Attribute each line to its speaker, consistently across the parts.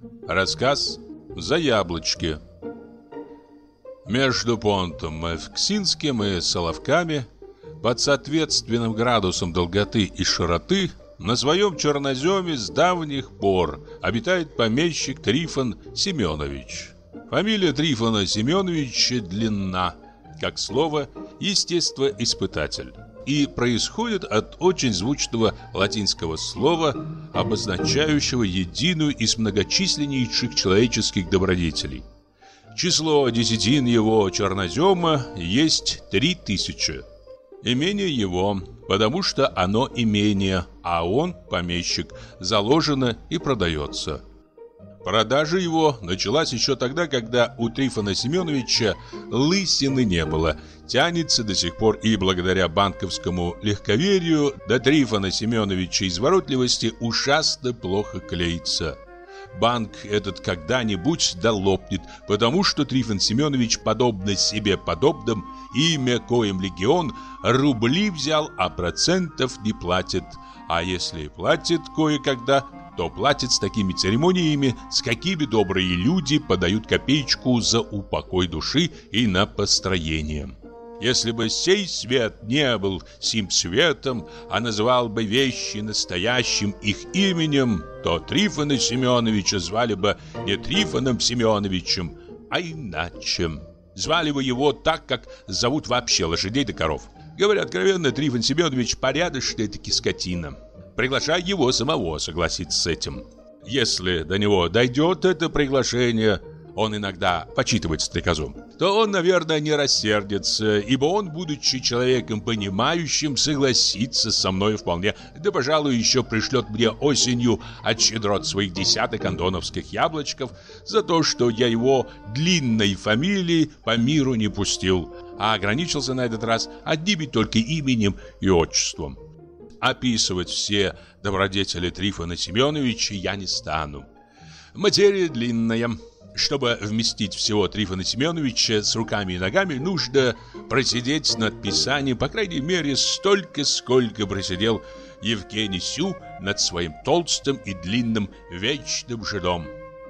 Speaker 1: Рассказ «За яблочки». Между понтом Эвксинским и Соловками, под соответственным градусом долготы и широты, на своем черноземе с давних пор обитает помещик Трифон Семенович. Фамилия Трифона Семеновича длинна, как слово «естествоиспытатель», и происходит от очень звучного латинского слова, обозначающего единую из многочисленнейших человеческих добродетелей. Число десятин его чернозема есть 3000. Имение его, потому что оно имение, а он, помещик, заложено и продается. Продажа его началась еще тогда, когда у Трифона Семеновича лысины не было. Тянется до сих пор и благодаря банковскому легковерию до Трифона Семеновича изворотливости ужасно плохо клеится. Банк этот когда-нибудь долопнет, потому что Трифон Семенович, подобно себе подобным, имя коим легион, рубли взял, а процентов не платит. А если и платит кое-когда, то платит с такими церемониями, с какими добрые люди подают копеечку за упокой души и на построение. Если бы сей свет не был сим светом, а называл бы вещи настоящим их именем, то Трифона Семеновича звали бы не Трифоном Семеновичем, а иначе. Звали бы его так, как зовут вообще лошадей да коров. Говоря откровенно, Трифон Семенович порядочная-таки скотина. Приглашай его самого согласиться с этим. Если до него дойдет это приглашение, он иногда почитывает стрекозу, то он, наверное, не рассердится, ибо он, будучи человеком понимающим, согласится со мной вполне, да, пожалуй, еще пришлет мне осенью от щедрот своих десяток андоновских яблочков за то, что я его длинной фамилии по миру не пустил, а ограничился на этот раз одним только именем и отчеством. Описывать все добродетели Трифона Семеновича я не стану. Материя длинная. Чтобы вместить всего Трифона Семеновича с руками и ногами, нужно просидеть над писанием, по крайней мере, столько, сколько просидел Евгений Сю над своим толстым и длинным вечным жидом.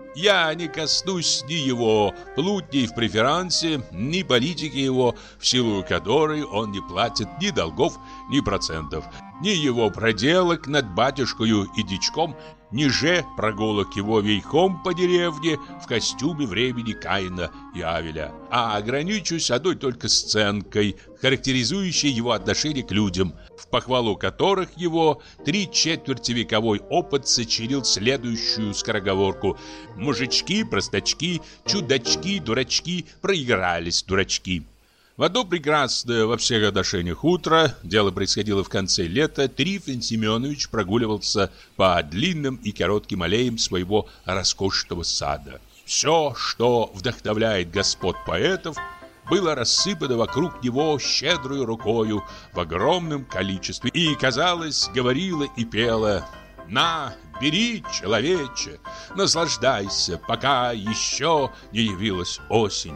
Speaker 1: Я не коснусь ни его плутней в преферансе, ни политики его, в силу которой он не платит ни долгов, ни процентов, ни его проделок над батюшкою и дичком, ни же прогулок его верхом по деревне в костюме времени Каина и Авеля, а ограничусь одной только сценкой, характеризующей его отношение к людям, в похвалу которых его 3/4-вековой опыт сочинил следующую скороговорку: «Мужички, простачки, чудачки, дурачки, проигрались дурачки». В одно прекрасное во всех отношениях утро, дело происходило в конце лета, Трифон Семенович прогуливался по длинным и коротким аллеям своего роскошного сада. Все, что вдохновляет господ поэтов, было рассыпано вокруг него щедрой рукою в огромном количестве и, казалось, говорило и пело: «На, бери, человече, наслаждайся, пока еще не явилась осень».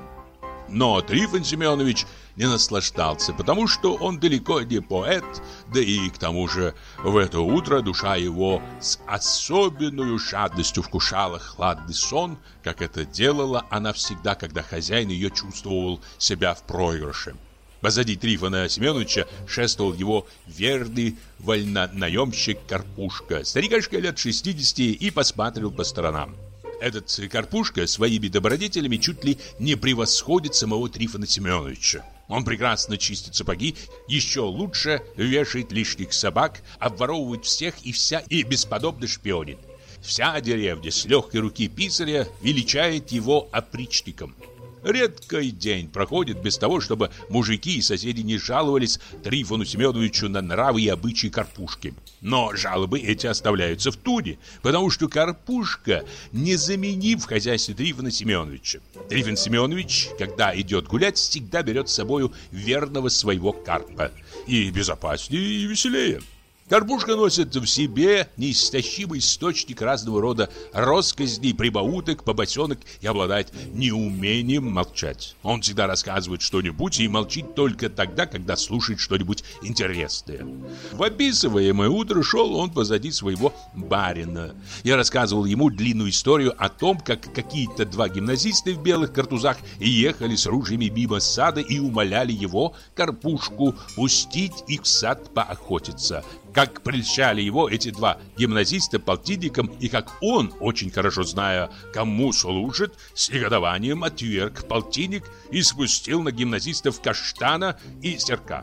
Speaker 1: Но Трифон Семенович не наслаждался, потому что он далеко не поэт, да и к тому же в это утро душа его с особенной жадностью вкушала хладный сон, как это делала она всегда, когда хозяин ее чувствовал себя в проигрыше. Позади Трифона Семеновича шествовал его верный вольнонаемщик Карпушка, старикашка лет 60, и посматривал по сторонам. Этот Карпушка своими добродетелями чуть ли не превосходит самого Трифона Семеновича. Он прекрасно чистит сапоги, еще лучше вешает лишних собак, обворовывает всех и вся и бесподобно шпионит. Вся деревня с легкой руки писаря величает его опричником. Редкий день проходит без того, чтобы мужики и соседи не жаловались Трифону Семеновичу на нравы и обычаи Карпушки. Но жалобы эти оставляются в туне, потому что Карпушка незаменим в хозяйстве Трифона Семеновича. Трифон Семенович, когда идет гулять, всегда берет с собою верного своего карпа. И безопаснее, и веселее. Карпушка носит в себе неистощимый источник разного рода россказней, прибауток, побосенок и обладает неумением молчать. Он всегда рассказывает что-нибудь и молчит только тогда, когда слушает что-нибудь интересное. В описываемое утро шел он позади своего барина. Я рассказывал ему длинную историю о том, как какие-то два гимназиста в белых картузах ехали с ружьями мимо сада и умоляли его, Карпушку, пустить их в сад поохотиться. Как прельщали его эти два гимназиста полтинником, и как он, очень хорошо зная, кому служит, с негодованием отверг полтинник и спустил на гимназистов каштана и серка.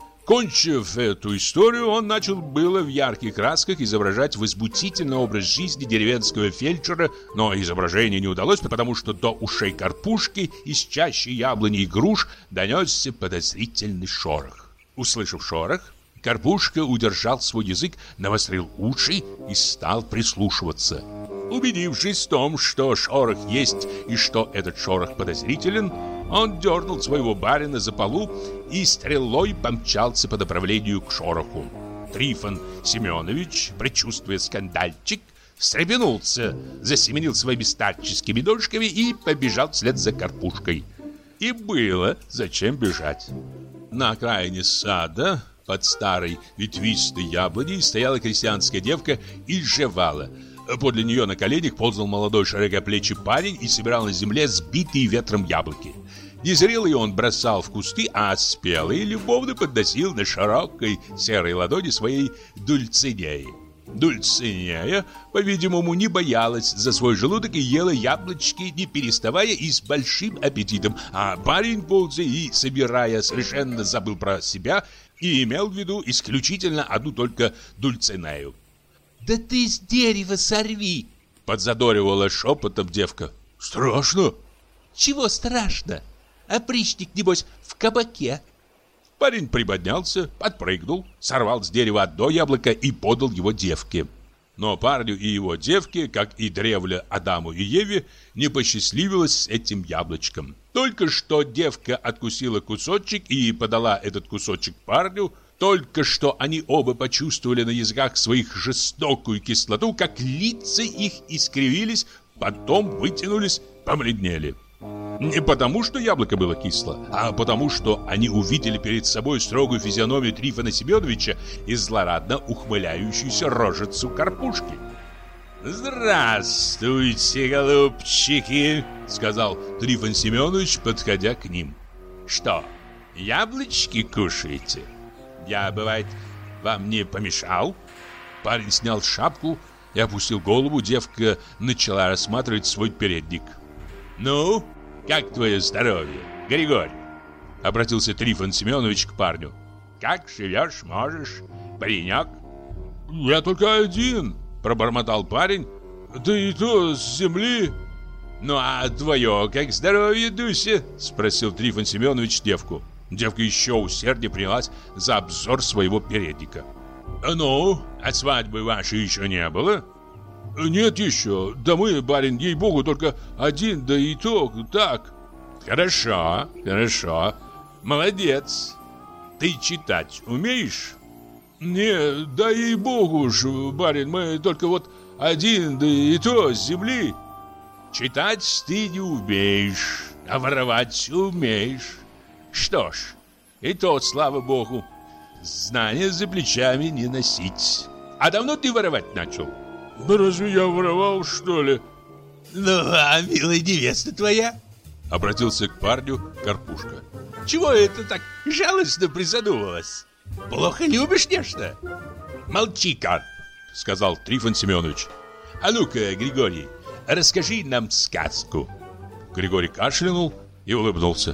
Speaker 1: Кончив эту историю, он начал было в ярких красках изображать возмутительный образ жизни деревенского фельдшера, но изображение не удалось, потому что до ушей Карпушки из чащи яблони и груш донесся подозрительный шорох. Услышав шорох, Карпушка удержал свой язык, навострил уши и стал прислушиваться. Убедившись в том, что шорох есть и что этот шорох подозрителен, он дернул своего барина за полу и стрелой помчался по направлению к шороху. Трифон Семенович, предчувствуя скандальчик, встрепенулся, засеменил своими старческими ножками и побежал вслед за Карпушкой. И было зачем бежать. На окраине сада, под старой ветвистой яблоней, стояла крестьянская девка и жевала. Подле нее на коленях ползал молодой широкоплечий парень и собирал на земле сбитые ветром яблоки. Незрелые он бросал в кусты, а спелые любовно подносил на широкой серой ладони своей Дульцинеи. Дульцинея, по-видимому, не боялась за свой желудок и ела яблочки, не переставая и с большим аппетитом, а парень, ползая и собирая, совершенно забыл про себя и имел в виду исключительно одну только Дульцинею.
Speaker 2: «Да ты с дерева сорви!» —
Speaker 1: подзадоривала шепотом девка. «Страшно!»
Speaker 2: «Чего страшно? Опричник, небось, в кабаке!»
Speaker 1: Парень приподнялся, подпрыгнул, сорвал с дерева одно яблоко и подал его девке. Но парню и его девке, как и древле Адаму и Еве, не посчастливилось с этим яблочком. Только что девка откусила кусочек и подала этот кусочек парню, только что они оба почувствовали на языках своих жестокую кислоту, как лица их искривились, потом вытянулись, побледнели. Не потому, что яблоко было кисло, а потому, что они увидели перед собой строгую физиономию Трифона Семеновича и злорадно ухмыляющуюся рожицу Карпушки. «Здравствуйте, голубчики!» — сказал Трифон Семенович, подходя к ним. «Что, яблочки кушаете? Я, бывает, вам не помешал?» Парень снял шапку и опустил голову. Девка начала рассматривать свой передник. «Ну, как твое здоровье, Григорий?» Обратился Трифон Семенович к парню. «Как живешь, можешь, паренек?» «Я только один», — пробормотал парень. «Да и то с земли». «Ну, а твое как здоровье, Дуся?» — спросил Трифон Семенович девку. Девка еще усерднее принялась за обзор своего передника. «Ну, а свадьбы вашей еще не было?» «Нет еще. Да мы, барин, ей-богу, только один, да и то так». «Хорошо, хорошо. Молодец. Ты читать умеешь?» «Не, да ей-богу уж, барин, мы только вот один, да и то с земли». «Читать ты не умеешь, а воровать умеешь. Что ж, и то, слава богу, знания за плечами не носить. А давно ты воровать начал?» «Да разве я воровал, что ли?»
Speaker 2: «Ну, а милая невеста твоя?»
Speaker 1: — обратился к парню Карпушка.
Speaker 2: «Чего это так жалостно призадумалась? Плохо любишь нечто?»
Speaker 1: «Молчи, Карп!» — сказал Трифон Семенович. «А ну-ка, Григорий, расскажи нам сказку». Григорий кашлянул и улыбнулся.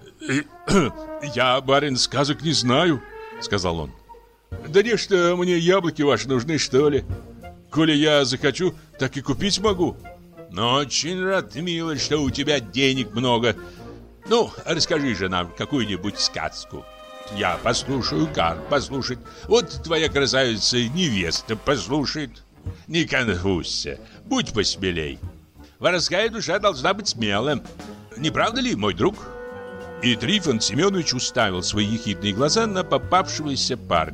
Speaker 1: «Я, барин, сказок не знаю», — сказал он. «Да не, что мне яблоки ваши нужны, что ли? Коли я захочу, так и купить могу». «Но очень рад, милый, что у тебя денег много. Ну, расскажи же нам какую-нибудь сказку. Я послушаю, Карп послушает. Вот твоя красавица-невеста послушает. Не конфузься, будь посмелей. Воровская душа должна быть смелым. Не правда ли, мой друг?» И Трифон Семенович уставил свои ехидные глаза на попавшегося парня.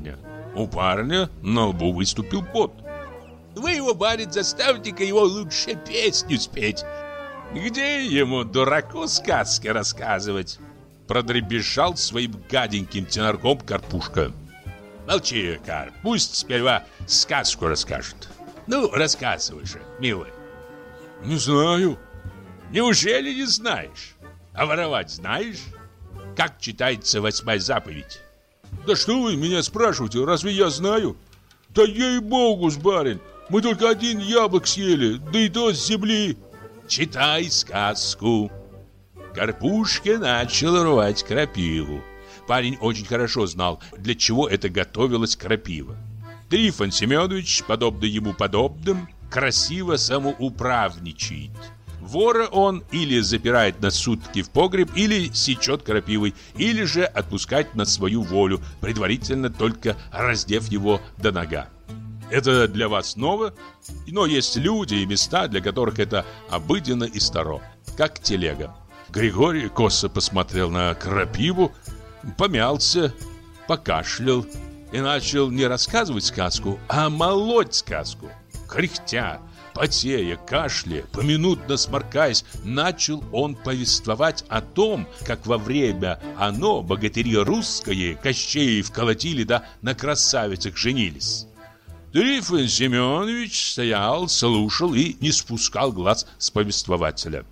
Speaker 1: У парня на лбу выступил пот.
Speaker 2: Вы его, барин, заставьте-ка его лучше песню спеть.
Speaker 1: Где ему, дураку, сказки рассказывать? Продребезжал своим гаденьким тенорком Карпушка.
Speaker 2: Молчи, Карп, пусть сперва сказку расскажет. Ну, рассказывай же, милый.
Speaker 1: Не знаю.
Speaker 2: Неужели не знаешь? А воровать знаешь? Как читается 8-я заповедь?
Speaker 1: Да что вы меня спрашиваете, разве я знаю? Да ей-богу, барин, мы только один яблок съели, да и то с земли.
Speaker 2: Читай сказку. Карпушка начал рвать крапиву. Парень очень хорошо знал, для чего это готовилась крапива. Трифон Семенович, подобно ему подобным, красиво самоуправничает. Вора он или запирает на сутки в погреб, или сечет крапивой, или же отпускает на свою волю, предварительно только раздев его до нога. Это для вас ново, но есть люди и места, для которых это обыденно и старо, как телега. Григорий косо посмотрел на крапиву, помялся, покашлял и начал не рассказывать сказку, а молоть сказку. Кряхтя, потея, кашляя, поминутно сморкаясь, начал он повествовать о том, как во время оно, богатыри русские, Кощеев колотили да на красавицах женились. Трифон Семенович стоял, слушал и не спускал глаз с повествователя.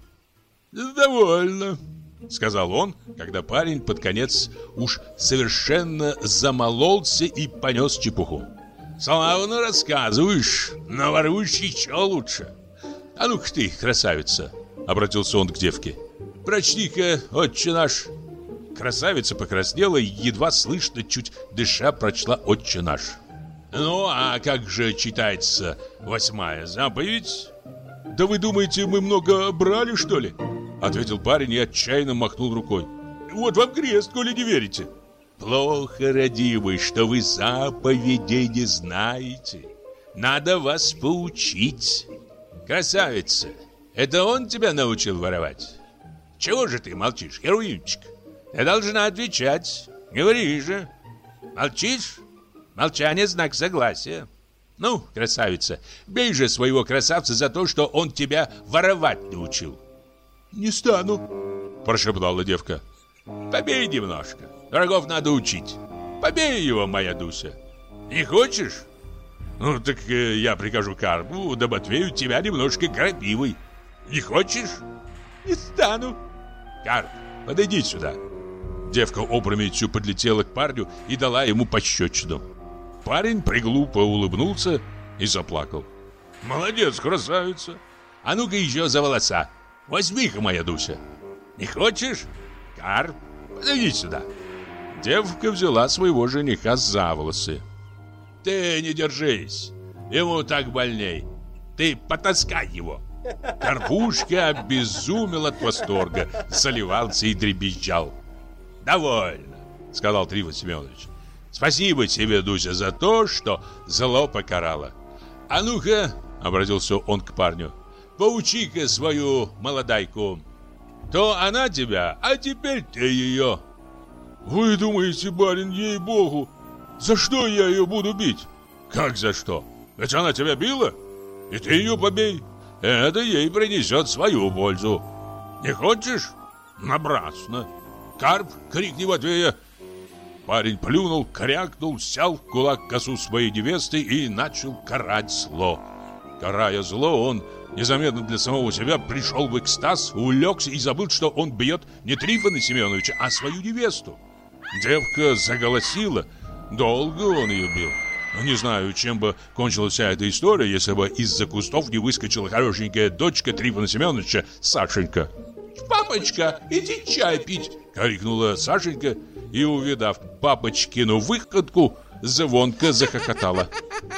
Speaker 2: «Довольно», — сказал он, когда парень под конец уж совершенно замололся и понес чепуху. «Славно рассказываешь, но воруешь еще лучше. А ну-ка ты, красавица», — обратился он к девке, — «прочти-ка, отче наш». Красавица покраснела и едва слышно, чуть дыша, прочла «Отче наш». «Ну, а как же читается 8-я заповедь?» «Да вы думаете, мы много брали, что ли?» — ответил парень и отчаянно махнул рукой. «Вот вам крест, коли не верите». «Плохо, родимый, что вы заповедей не знаете. Надо вас поучить. Красавица, это он тебя научил воровать? Чего же ты молчишь, Херувимчик? Ты должна отвечать. Говори же. Молчишь? Молчание — знак согласия. Ну, красавица, бей же своего красавца за то, что он тебя воровать научил». «Не стану», — прошептала девка. «Побей немножко. Врагов надо учить. Побей его, моя Дуся. Не хочешь? Ну, так я прикажу Карпу да Матвею тебя немножко крапивой. Не хочешь?» «Не стану». «Карп, подойди сюда». Девка опрометью подлетела к парню и дала ему пощечину. Парень приглупо улыбнулся и заплакал. «Молодец, красавица. А ну-ка еще за волоса. Возьми-ка, моя Дуся. Не хочешь? Карп, подойди сюда». Девка взяла своего жениха за волосы. «Ты не держись. Ему так больней. Ты потаскай его». Карпушка обезумел от восторга, заливался и дребезжал. «Довольно», — сказал Трифон Семенович. «Спасибо тебе, Дуся, за то, что зло покарало. А ну-ка», — обратился он к парню, — «поучи-ка свою молодайку. То она тебя, а теперь ты ее». «Вы думаете, барин, ей-богу, за что я ее буду бить?» «Как за что? Ведь она тебя била, и ты ее побей. Это ей принесет свою пользу. Не хочешь? Напрасно. Карп, крикни Матвея». Парень плюнул, крякнул, сял в кулак косу своей невесты и начал карать зло. Карая зло, он незаметно для самого себя пришел в экстаз, улегся и забыл, что он бьет не Трифона Семеновича, а свою невесту. Девка заголосила. Долго он ее бил. Не знаю, чем бы кончилась вся эта история, если бы из-за кустов не выскочила хорошенькая дочка Трифона Семеновича, Сашенька. «Папочка, иди чай пить!» — крикнула Сашенька и, увидав папочкину выходку, звонко захохотала.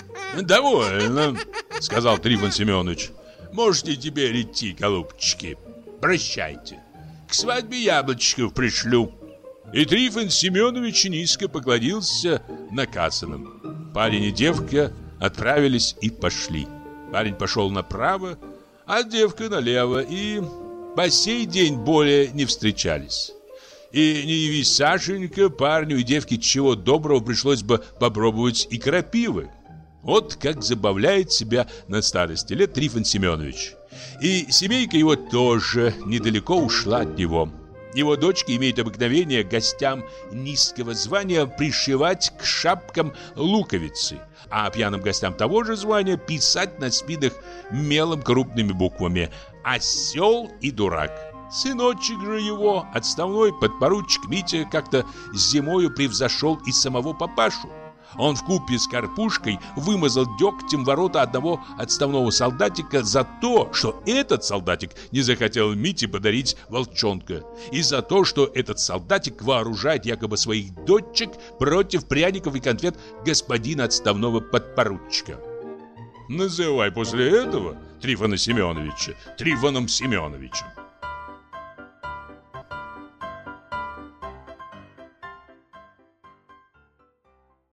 Speaker 2: «Довольно», — сказал Трифон Семенович. «Можете теперь идти, голубчики. Прощайте. К свадьбе яблочков пришлю». И Трифон Семенович низко поклонился наказанным. Парень и девка отправились и пошли. Парень пошел направо, а девка налево, и по сей день более не встречались. И не явись Сашенька, парню и девке чего доброго пришлось бы попробовать и крапивы. Вот как забавляет себя на старости лет Трифон Семенович. И семейка его тоже недалеко ушла от него. Его дочка имеет обыкновение гостям низкого звания пришивать к шапкам луковицы, а пьяным гостям того же звания писать на спинах мелом крупными буквами «Осел и дурак». Сыночек же его, отставной подпоручик Митя, как-то зимою превзошел и самого папашу. Он вкупе с Карпушкой вымазал дегтем ворота одного отставного солдатика за то, что этот солдатик не захотел Мите подарить волчонка, и за то, что этот солдатик вооружает якобы своих дочек против пряников и конфет господина отставного подпоручика. Называй после этого Трифона Семеновича Трифоном Семеновичем.